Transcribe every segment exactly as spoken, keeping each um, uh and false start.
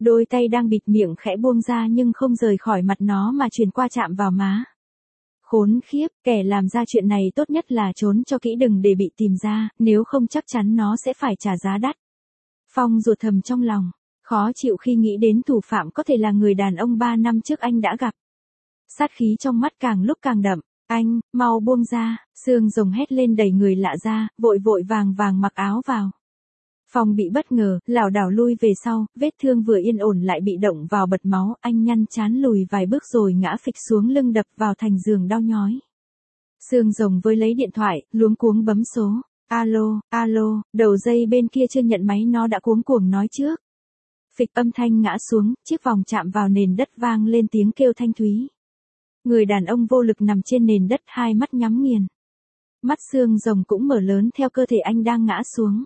Đôi tay đang bịt miệng khẽ buông ra nhưng không rời khỏi mặt nó mà chuyển qua chạm vào má. Khốn khiếp, kẻ làm ra chuyện này tốt nhất là trốn cho kỹ đừng để bị tìm ra, nếu không chắc chắn nó sẽ phải trả giá đắt. Phong ruột thầm trong lòng, khó chịu khi nghĩ đến thủ phạm có thể là người đàn ông ba năm trước anh đã gặp. Sát khí trong mắt càng lúc càng đậm, anh, mau buông ra, Sương Rồng hét lên đẩy người lạ ra, vội vội vàng vàng mặc áo vào. Phong bị bất ngờ, lảo đảo lui về sau, vết thương vừa yên ổn lại bị động vào bật máu, anh nhăn chán lùi vài bước rồi ngã phịch xuống lưng đập vào thành giường đau nhói. Sương Rồng với lấy điện thoại, luống cuống bấm số, alo, alo, đầu dây bên kia chưa nhận máy nó đã cuống cuồng nói trước. Phịch âm thanh ngã xuống, chiếc vòng chạm vào nền đất vang lên tiếng kêu thanh thúy. Người đàn ông vô lực nằm trên nền đất hai mắt nhắm nghiền. Mắt Sương Rồng cũng mở lớn theo cơ thể anh đang ngã xuống.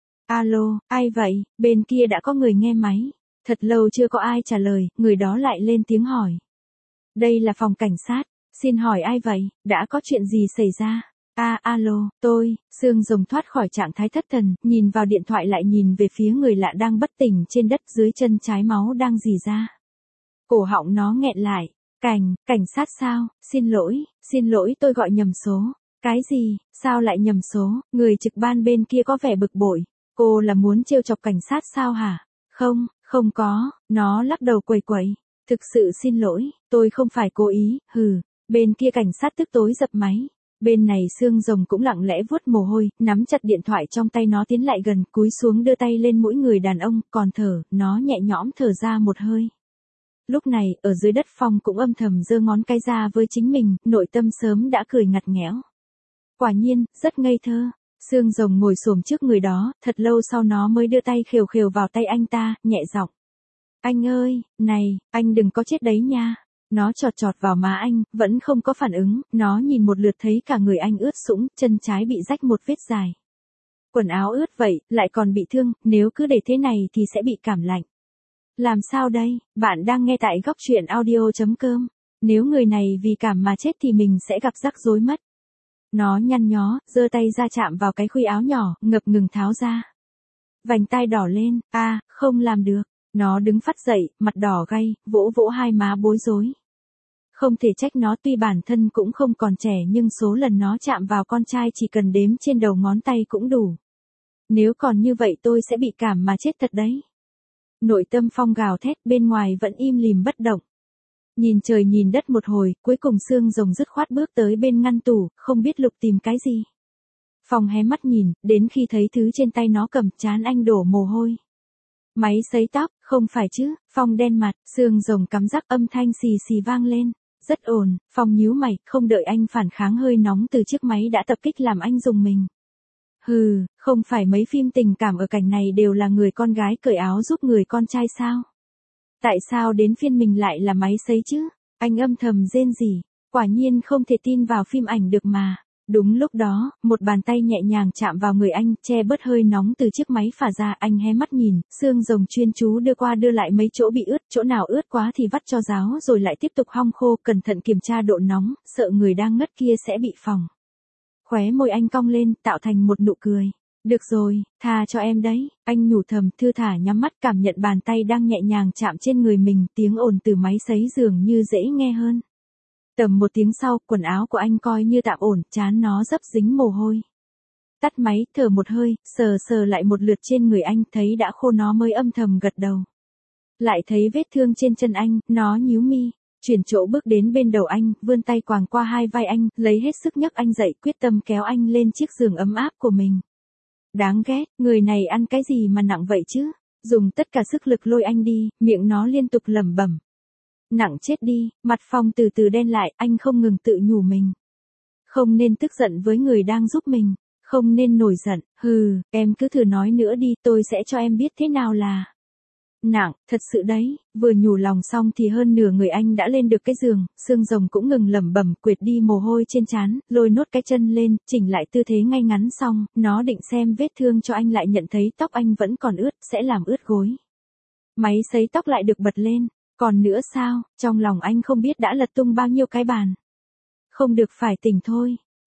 Alo, ai vậy, bên kia đã có người nghe máy. Thật lâu chưa có ai trả lời, người đó lại lên tiếng hỏi. Đây là phòng cảnh sát, xin hỏi ai vậy, đã có chuyện gì xảy ra? À, alo, tôi, Sương Rồng thoát khỏi trạng thái thất thần, nhìn vào điện thoại lại nhìn về phía người lạ đang bất tỉnh trên đất dưới chân trái máu đang rỉ ra. Cổ họng nó nghẹn lại, cảnh, cảnh sát sao, xin lỗi, xin lỗi tôi gọi nhầm số. Cái gì, sao lại nhầm số, người trực ban bên kia có vẻ bực bội. Cô là muốn trêu chọc cảnh sát sao hả? Không, không có, nó lắc đầu quẩy quẩy. Thực sự xin lỗi, tôi không phải cố ý, hừ. Bên kia cảnh sát tức tối dập máy. Bên này Sương Rồng cũng lặng lẽ vuốt mồ hôi, nắm chặt điện thoại trong tay nó tiến lại gần, cúi xuống đưa tay lên mũi người đàn ông, còn thở, nó nhẹ nhõm thở ra một hơi. Lúc này, ở dưới đất Phong cũng âm thầm giơ ngón cái ra với chính mình, nội tâm sớm đã cười ngặt nghẽo. Quả nhiên, rất ngây thơ. Sương Rồng ngồi xổm trước người đó, thật lâu sau nó mới đưa tay khều khều vào tay anh ta, nhẹ giọng. Anh ơi, này, anh đừng có chết đấy nha. Nó chọt chọt vào má anh, vẫn không có phản ứng, nó nhìn một lượt thấy cả người anh ướt sũng, chân trái bị rách một vết dài. Quần áo ướt vậy, lại còn bị thương, nếu cứ để thế này thì sẽ bị cảm lạnh. Làm sao đây, bạn đang nghe tại góc truyện audio chấm com. Nếu người này vì cảm mà chết thì mình sẽ gặp rắc rối mất. Nó nhăn nhó, giơ tay ra chạm vào cái khuy áo nhỏ, ngập ngừng tháo ra. Vành tai đỏ lên, a, à, không làm được. Nó đứng phắt dậy, mặt đỏ gay, vỗ vỗ hai má bối rối. Không thể trách nó tuy bản thân cũng không còn trẻ nhưng số lần nó chạm vào con trai chỉ cần đếm trên đầu ngón tay cũng đủ. Nếu còn như vậy tôi sẽ bị cảm mà chết thật đấy. Nội tâm Phong gào thét, bên ngoài vẫn im lìm bất động. Nhìn trời nhìn đất một hồi, cuối cùng Sương Rồng dứt khoát bước tới bên ngăn tủ, không biết lục tìm cái gì. Phong hé mắt nhìn, đến khi thấy thứ trên tay nó cầm, trán anh đổ mồ hôi. Máy sấy tóc, không phải chứ, Phong đen mặt, Sương Rồng cắm rắc âm thanh xì xì vang lên. Rất ồn, Phong nhíu mày, không đợi anh phản kháng hơi nóng từ chiếc máy đã tập kích làm anh rùng mình. Hừ, không phải mấy phim tình cảm ở cảnh này đều là người con gái cởi áo giúp người con trai sao? Tại sao đến phiên mình lại là máy sấy chứ? Anh âm thầm rên rỉ, quả nhiên không thể tin vào phim ảnh được mà. Đúng lúc đó, một bàn tay nhẹ nhàng chạm vào người anh, che bớt hơi nóng từ chiếc máy phả ra, anh hé mắt nhìn, Sương Rồng chuyên chú đưa qua đưa lại mấy chỗ bị ướt, chỗ nào ướt quá thì vắt cho ráo rồi lại tiếp tục hong khô, cẩn thận kiểm tra độ nóng, sợ người đang ngất kia sẽ bị phỏng. Khóe môi anh cong lên, tạo thành một nụ cười. Được rồi, tha cho em đấy, anh nhủ thầm, thư thả nhắm mắt cảm nhận bàn tay đang nhẹ nhàng chạm trên người mình, tiếng ồn từ máy sấy dường như dễ nghe hơn. Tầm một tiếng sau, quần áo của anh coi như tạm ổn, trán nó dấp dính mồ hôi. Tắt máy, thở một hơi, sờ sờ lại một lượt trên người anh, thấy đã khô nó mới âm thầm gật đầu. Lại thấy vết thương trên chân anh, nó nhíu mi, chuyển chỗ bước đến bên đầu anh, vươn tay quàng qua hai vai anh, lấy hết sức nhấc anh dậy, quyết tâm kéo anh lên chiếc giường ấm áp của mình. Đáng ghét, người này ăn cái gì mà nặng vậy chứ? Dùng tất cả sức lực lôi anh đi, miệng nó liên tục lẩm bẩm. Nặng chết đi, mặt Phong từ từ đen lại, anh không ngừng tự nhủ mình. Không nên tức giận với người đang giúp mình, không nên nổi giận, hừ, em cứ thử nói nữa đi, tôi sẽ cho em biết thế nào là nặng, thật sự đấy. Vừa nhủ lòng xong thì hơn nửa người anh đã lên được cái giường, Sương Rồng cũng ngừng lẩm bẩm, quệt đi mồ hôi trên trán, lôi nốt cái chân lên, chỉnh lại tư thế ngay ngắn xong, nó định xem vết thương cho anh lại nhận thấy tóc anh vẫn còn ướt, sẽ làm ướt gối. Máy sấy tóc lại được bật lên, còn nữa sao, trong lòng anh không biết đã lật tung bao nhiêu cái bàn. Không được phải tỉnh thôi,